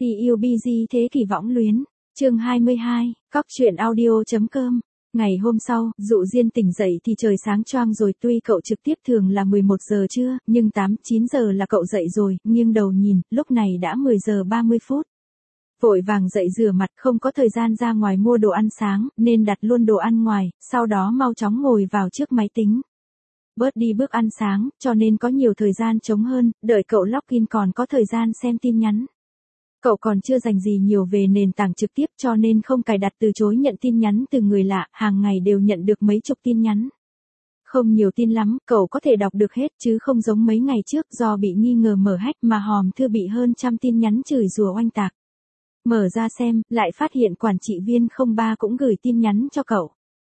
PUBG Thế Kỷ Võng Luyến, chương 22, Cóc truyện audio.com. Ngày hôm sau, Dụ Diên tỉnh dậy thì trời sáng choang rồi, tuy cậu trực tiếp thường là 11 giờ trưa, nhưng 8-9 giờ là cậu dậy rồi, nghiêng đầu nhìn, lúc này đã 10 giờ 30 phút. Vội vàng dậy rửa mặt, không có thời gian ra ngoài mua đồ ăn sáng, nên đặt luôn đồ ăn ngoài, sau đó mau chóng ngồi vào trước máy tính. Bớt đi bước ăn sáng, cho nên có nhiều thời gian trống hơn, đợi cậu login còn có thời gian xem tin nhắn. Cậu còn chưa dành gì nhiều về nền tảng trực tiếp cho nên không cài đặt từ chối nhận tin nhắn từ người lạ, hàng ngày đều nhận được mấy chục tin nhắn. Không nhiều tin lắm, cậu có thể đọc được hết chứ không giống mấy ngày trước do bị nghi ngờ mở hack mà hòm thư bị hơn trăm tin nhắn chửi rủa oanh tạc. Mở ra xem, lại phát hiện quản trị viên 03 cũng gửi tin nhắn cho cậu.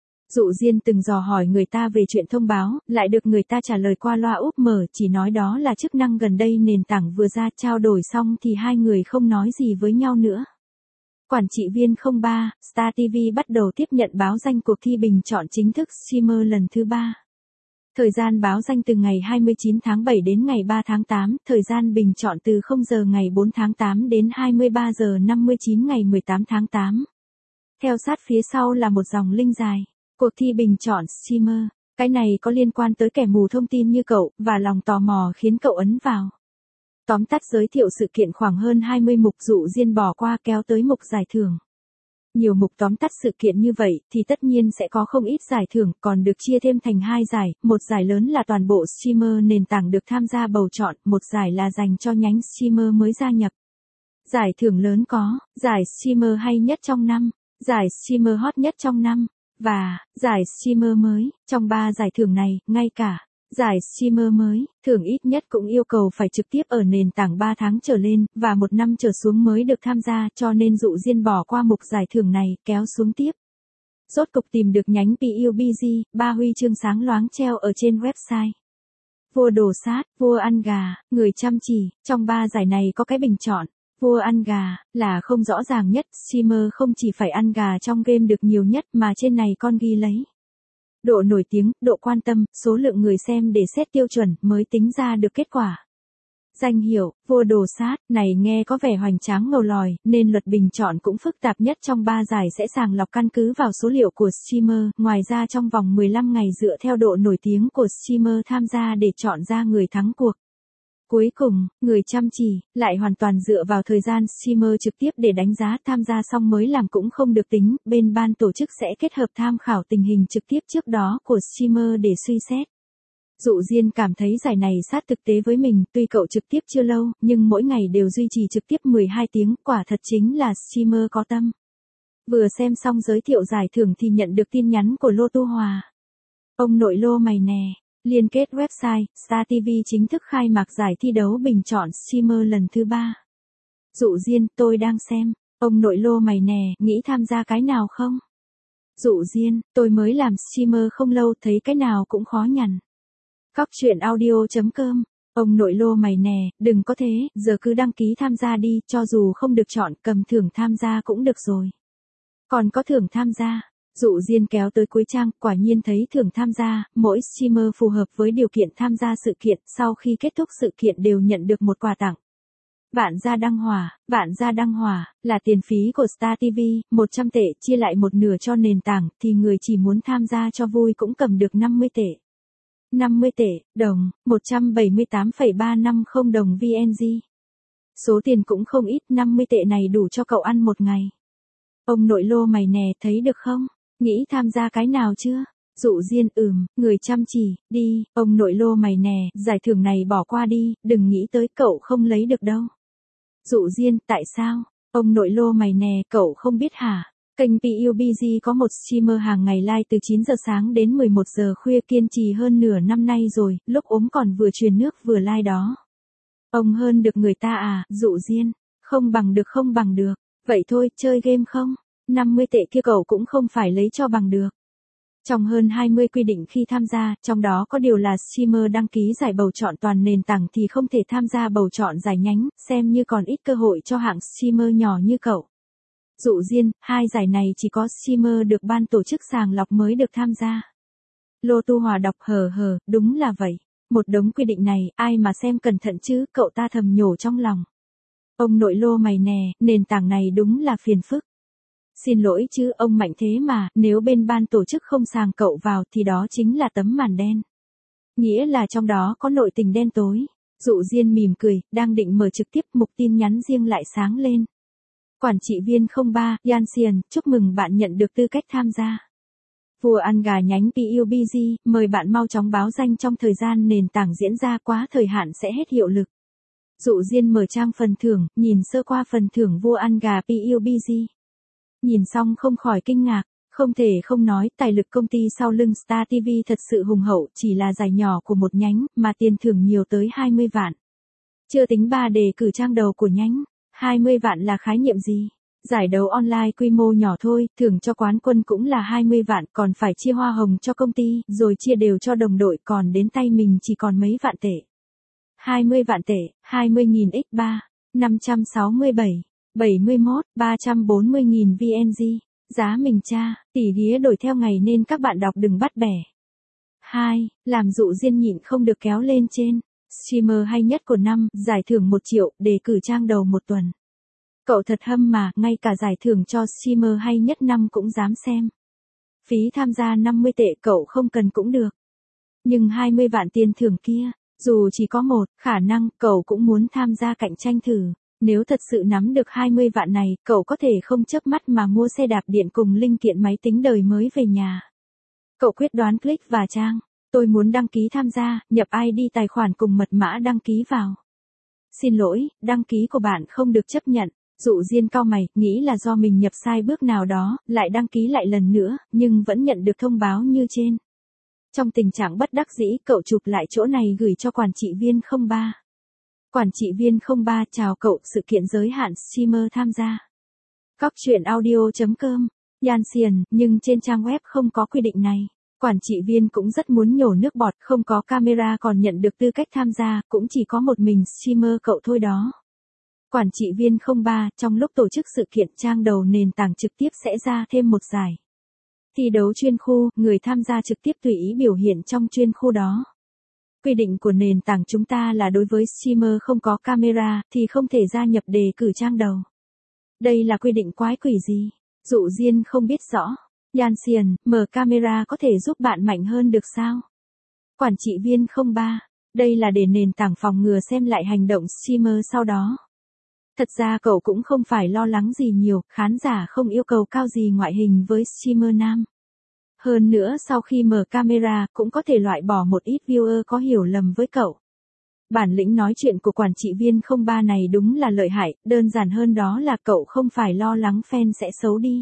Dụ Diên từng dò hỏi người ta về chuyện thông báo, lại được người ta trả lời qua loa úp mở, chỉ nói đó là chức năng gần đây nền tảng vừa ra, trao đổi xong thì hai người không nói gì với nhau nữa. Quản trị viên 03, Star TV bắt đầu tiếp nhận báo danh cuộc thi bình chọn chính thức streamer lần thứ 3. Thời gian báo danh từ ngày 29 tháng 7 đến ngày 3 tháng 8, thời gian bình chọn từ 0 giờ ngày 4 tháng 8 đến 23 giờ 59 ngày 18 tháng 8. Theo sát phía sau là một dòng link dài. Cuộc thi bình chọn streamer, cái này có liên quan tới kẻ mù thông tin như cậu, và lòng tò mò khiến cậu ấn vào. Tóm tắt giới thiệu sự kiện khoảng hơn 20 mục, Dụ Diên bỏ qua kéo tới mục giải thưởng. Nhiều mục tóm tắt sự kiện như vậy thì tất nhiên sẽ có không ít giải thưởng, còn được chia thêm thành hai giải, một giải lớn là toàn bộ streamer nền tảng được tham gia bầu chọn, một giải là dành cho nhánh streamer mới gia nhập. Giải thưởng lớn có, giải streamer hay nhất trong năm, giải streamer hot nhất trong năm, và giải streamer mới. Trong 3 giải thưởng này, ngay cả giải streamer mới, thưởng ít nhất cũng yêu cầu phải trực tiếp ở nền tảng 3 tháng trở lên, và 1 năm trở xuống mới được tham gia, cho nên Dụ Diên bỏ qua mục giải thưởng này, kéo xuống tiếp. Rốt cục tìm được nhánh PUBG, 3 huy chương sáng loáng treo ở trên website. Vua đồ sát, vua ăn gà, người chăm chỉ, trong 3 giải này có cái bình chọn. Vua ăn gà, là không rõ ràng nhất, streamer không chỉ phải ăn gà trong game được nhiều nhất mà trên này con ghi lấy độ nổi tiếng, độ quan tâm, số lượng người xem để xét tiêu chuẩn mới tính ra được kết quả. Danh hiệu, vua đồ sát, này nghe có vẻ hoành tráng ngầu lòi, nên luật bình chọn cũng phức tạp nhất trong 3 giải sẽ sàng lọc căn cứ vào số liệu của streamer, ngoài ra trong vòng 15 ngày dựa theo độ nổi tiếng của streamer tham gia để chọn ra người thắng cuộc. Cuối cùng, người chăm chỉ, lại hoàn toàn dựa vào thời gian streamer trực tiếp để đánh giá, tham gia xong mới làm cũng không được tính, bên ban tổ chức sẽ kết hợp tham khảo tình hình trực tiếp trước đó của streamer để suy xét. Dụ Diên cảm thấy giải này sát thực tế với mình, tuy cậu trực tiếp chưa lâu, nhưng mỗi ngày đều duy trì trực tiếp 12 tiếng, quả thật chính là streamer có tâm. Vừa xem xong giới thiệu giải thưởng thì nhận được tin nhắn của Lô Tu Hòa. Ông nội Lô mày nè. Liên kết website, Star TV chính thức khai mạc giải thi đấu bình chọn streamer lần thứ 3. Dụ Diên, tôi đang xem. Ông nội Lô mày nè, nghĩ tham gia cái nào không? Dụ Diên, tôi mới làm streamer không lâu, thấy cái nào cũng khó nhằn. Cóc truyện audio.com. Ông nội Lô mày nè, đừng có thế, giờ cứ đăng ký tham gia đi, cho dù không được chọn, cầm thưởng tham gia cũng được rồi. Còn có thưởng tham gia. Dụ Diên kéo tới cuối trang, quả nhiên thấy thưởng tham gia, mỗi streamer phù hợp với điều kiện tham gia sự kiện, sau khi kết thúc sự kiện đều nhận được một quà tặng. Vạn gia đăng hỏa, là tiền phí của Star TV, 100 tệ, chia lại một nửa cho nền tảng, thì người chỉ muốn tham gia cho vui cũng cầm được 50 tệ. 50 tệ, đồng, 178,350 đồng VNG. Số tiền cũng không ít, 50 tệ này đủ cho cậu ăn một ngày. Ông nội Lô mày nè, thấy được không? Nghĩ tham gia cái nào chưa? Dụ Diên, người chăm chỉ, đi, ông nội Lô mày nè, giải thưởng này bỏ qua đi, đừng nghĩ tới, cậu không lấy được đâu. Dụ Diên, tại sao? Ông nội Lô mày nè, cậu không biết hả? Kênh PUBG có một streamer hàng ngày live từ 9 giờ sáng đến 11 giờ khuya, kiên trì hơn nửa năm nay rồi, lúc ốm còn vừa truyền nước vừa live đó. Ông hơn được người ta à? Dụ Diên, không bằng được. Vậy thôi, chơi game không? 50 tệ kia cậu cũng không phải lấy cho bằng được. Trong hơn 20 quy định khi tham gia, trong đó có điều là streamer đăng ký giải bầu chọn toàn nền tảng thì không thể tham gia bầu chọn giải nhánh, xem như còn ít cơ hội cho hạng streamer nhỏ như cậu. Dụ Diên, 2 giải này chỉ có streamer được ban tổ chức sàng lọc mới được tham gia. Lô Tu Hòa đọc đúng là vậy. Một đống quy định này, ai mà xem cẩn thận chứ, cậu ta thầm nhổ trong lòng. Ông nội lô mày nè, nền tảng này đúng là phiền phức. Xin lỗi chứ ông mạnh thế mà, nếu bên ban tổ chức không sàng cậu vào thì đó chính là tấm màn đen. Nghĩa là trong đó có nội tình đen tối. Dụ Diên mỉm cười, đang định mở trực tiếp mục tin nhắn riêng lại sáng lên. Quản trị viên 03, Yanxian, chúc mừng bạn nhận được tư cách tham gia. Vua ăn gà nhánh PUBG, mời bạn mau chóng báo danh trong thời gian nền tảng diễn ra quá thời hạn sẽ hết hiệu lực. Dụ Diên mở trang phần thưởng, nhìn sơ qua phần thưởng vua ăn gà PUBG. Nhìn xong không khỏi kinh ngạc, không thể không nói tài lực công ty sau lưng Star TV thật sự hùng hậu, chỉ là giải nhỏ của một nhánh mà tiền thưởng nhiều tới 20 vạn. Chưa tính 3 đề cử trang đầu của nhánh, 20 vạn là khái niệm gì? Giải đấu online quy mô nhỏ thôi, thưởng cho quán quân cũng là 20 vạn, còn phải chia hoa hồng cho công ty, rồi chia đều cho đồng đội, còn đến tay mình chỉ còn mấy vạn tệ. 20 vạn tệ, 20.000 x 3, 567, 71, 340.000 VNG. Giá mình tra, tỷ ghía đổi theo ngày nên các bạn đọc đừng bắt bẻ. 2. Làm Dụ Diên nhịn không được kéo lên trên. Streamer hay nhất của năm, giải thưởng 1 triệu, đề cử trang đầu 1 tuần. Cậu thật hâm mà, ngay cả giải thưởng cho streamer hay nhất năm cũng dám xem. Phí tham gia 50 tệ cậu không cần cũng được. Nhưng 20 vạn tiền thưởng kia, dù chỉ có một, khả năng cậu cũng muốn tham gia cạnh tranh thử. Nếu thật sự nắm được 20 vạn này, cậu có thể không chớp mắt mà mua xe đạp điện cùng linh kiện máy tính đời mới về nhà. Cậu quyết đoán click và trang. Tôi muốn đăng ký tham gia, nhập ID tài khoản cùng mật mã đăng ký vào. Xin lỗi, đăng ký của bạn không được chấp nhận. Dụ Diên cau mày, nghĩ là do mình nhập sai bước nào đó, lại đăng ký lại lần nữa, nhưng vẫn nhận được thông báo như trên. Trong tình trạng bất đắc dĩ, cậu chụp lại chỗ này gửi cho quản trị viên 03. Quản trị viên 03 chào cậu, sự kiện giới hạn streamer tham gia. Cóc truyện audio.com, Yanxian, nhưng trên trang web không có quy định này. Quản trị viên cũng rất muốn nhổ nước bọt, không có camera còn nhận được tư cách tham gia, cũng chỉ có một mình streamer cậu thôi đó. Quản trị viên 03, trong lúc tổ chức sự kiện trang đầu nền tảng trực tiếp sẽ ra thêm một giải. Thi đấu chuyên khu, người tham gia trực tiếp tùy ý biểu hiện trong chuyên khu đó. Quy định của nền tảng chúng ta là đối với streamer không có camera thì không thể gia nhập đề cử trang đầu. Đây là quy định quái quỷ gì? Dụ Diên không biết rõ. Yanxian, mở camera có thể giúp bạn mạnh hơn được sao? Quản trị viên 03, đây là để nền tảng phòng ngừa xem lại hành động streamer sau đó. Thật ra cậu cũng không phải lo lắng gì nhiều, khán giả không yêu cầu cao gì ngoại hình với streamer nam. Hơn nữa sau khi mở camera cũng có thể loại bỏ một ít viewer có hiểu lầm với cậu. Bản lĩnh nói chuyện của quản trị viên 03 này đúng là lợi hại, đơn giản hơn đó là cậu không phải lo lắng fan sẽ xấu đi.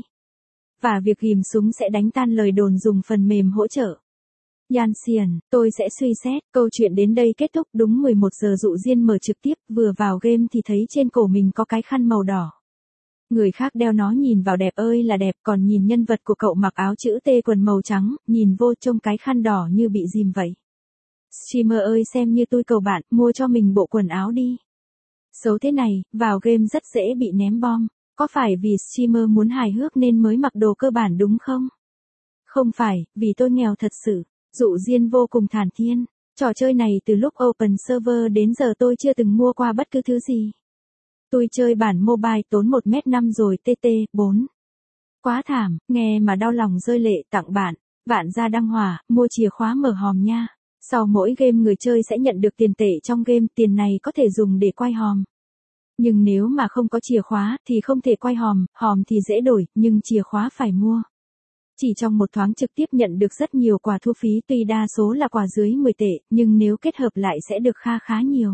Và việc ghim súng sẽ đánh tan lời đồn dùng phần mềm hỗ trợ. Yanxian, tôi sẽ suy xét, câu chuyện đến đây kết thúc đúng 11 giờ Dụ Diên mở trực tiếp, vừa vào game thì thấy trên cổ mình có cái khăn màu đỏ. Người khác đeo nó nhìn vào đẹp ơi là đẹp, còn nhìn nhân vật của cậu mặc áo chữ T quần màu trắng, nhìn vô trông cái khăn đỏ như bị ghim vậy. Streamer ơi xem như tôi cầu bạn, mua cho mình bộ quần áo đi. Xấu thế này, vào game rất dễ bị ném bom. Có phải vì streamer muốn hài hước nên mới mặc đồ cơ bản đúng không? Không phải, vì tôi nghèo thật sự. Dụ Diên vô cùng thản nhiên. Trò chơi này từ lúc open server đến giờ tôi chưa từng mua qua bất cứ thứ gì. Tôi chơi bản mobile tốn 1m5 rồi TT, 4. Quá thảm, nghe mà đau lòng rơi lệ, tặng bạn. Vạn gia đăng hỏa, mua chìa khóa mở hòm nha. Sau mỗi game người chơi sẽ nhận được tiền tệ trong game, tiền này có thể dùng để quay hòm. Nhưng nếu mà không có chìa khóa thì không thể quay hòm, hòm thì dễ đổi, nhưng chìa khóa phải mua. Chỉ trong một thoáng trực tiếp nhận được rất nhiều quà thu phí, tuy đa số là quà dưới 10 tệ, nhưng nếu kết hợp lại sẽ được khá nhiều.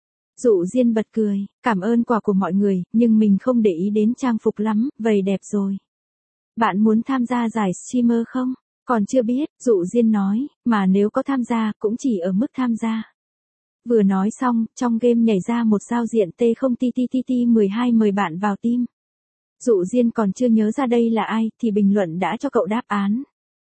Dụ Diên bật cười, cảm ơn quà của mọi người, nhưng mình không để ý đến trang phục lắm, vậy đẹp rồi. Bạn muốn tham gia giải streamer không? Còn chưa biết, Dụ Diên nói, mà nếu có tham gia cũng chỉ ở mức tham gia. Vừa nói xong, trong game nhảy ra một giao diện T0TTTT12 mời bạn vào team. Dụ Diên còn chưa nhớ ra đây là ai, thì bình luận đã cho cậu đáp án.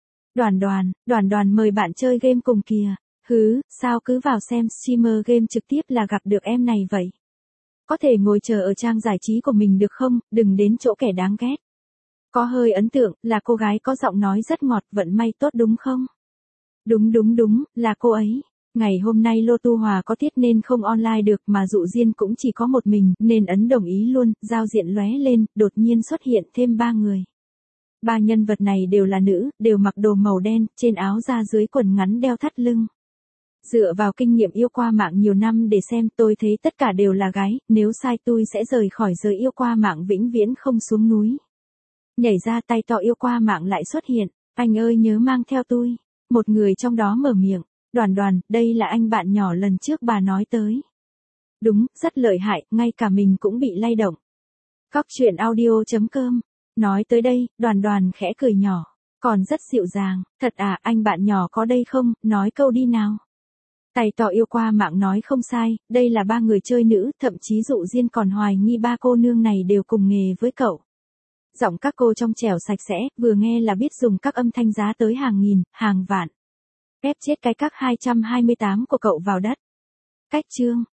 Đoàn mời bạn chơi game cùng kìa. Hứ, sao cứ vào xem streamer game trực tiếp là gặp được em này vậy? Có thể ngồi chờ ở trang giải trí của mình được không, đừng đến chỗ kẻ đáng ghét. Có hơi ấn tượng, là cô gái có giọng nói rất ngọt, vận may tốt đúng không? Đúng, là cô ấy. Ngày hôm nay Lô Tu Hòa có tiết nên không online được mà Dụ Diên cũng chỉ có một mình nên ấn đồng ý luôn, giao diện lóe lên, đột nhiên xuất hiện thêm 3 người. 3 nhân vật này đều là nữ, đều mặc đồ màu đen, trên áo da dưới quần ngắn đeo thắt lưng. Dựa vào kinh nghiệm yêu qua mạng nhiều năm để xem tôi thấy tất cả đều là gái, nếu sai tôi sẽ rời khỏi giới yêu qua mạng vĩnh viễn không xuống núi. Nhảy ra tay to yêu qua mạng lại xuất hiện, anh ơi nhớ mang theo tôi. Một người trong đó mở miệng, Đoàn Đoàn, đây là anh bạn nhỏ lần trước bà nói tới. Đúng, rất lợi hại, ngay cả mình cũng bị lay động. Cóc truyện audio.com. Nói tới đây, Đoàn Đoàn khẽ cười nhỏ, còn rất dịu dàng, thật à, anh bạn nhỏ có đây không, nói câu đi nào. Tay to yêu qua mạng nói không sai, đây là 3 người chơi nữ, thậm chí Dụ Diên còn hoài nghi 3 cô nương này đều cùng nghề với cậu. Giọng các cô trong trẻo sạch sẽ, vừa nghe là biết dùng các âm thanh giá tới hàng nghìn, hàng vạn. Ép chết cái các 228 của cậu vào đất. Cách chương.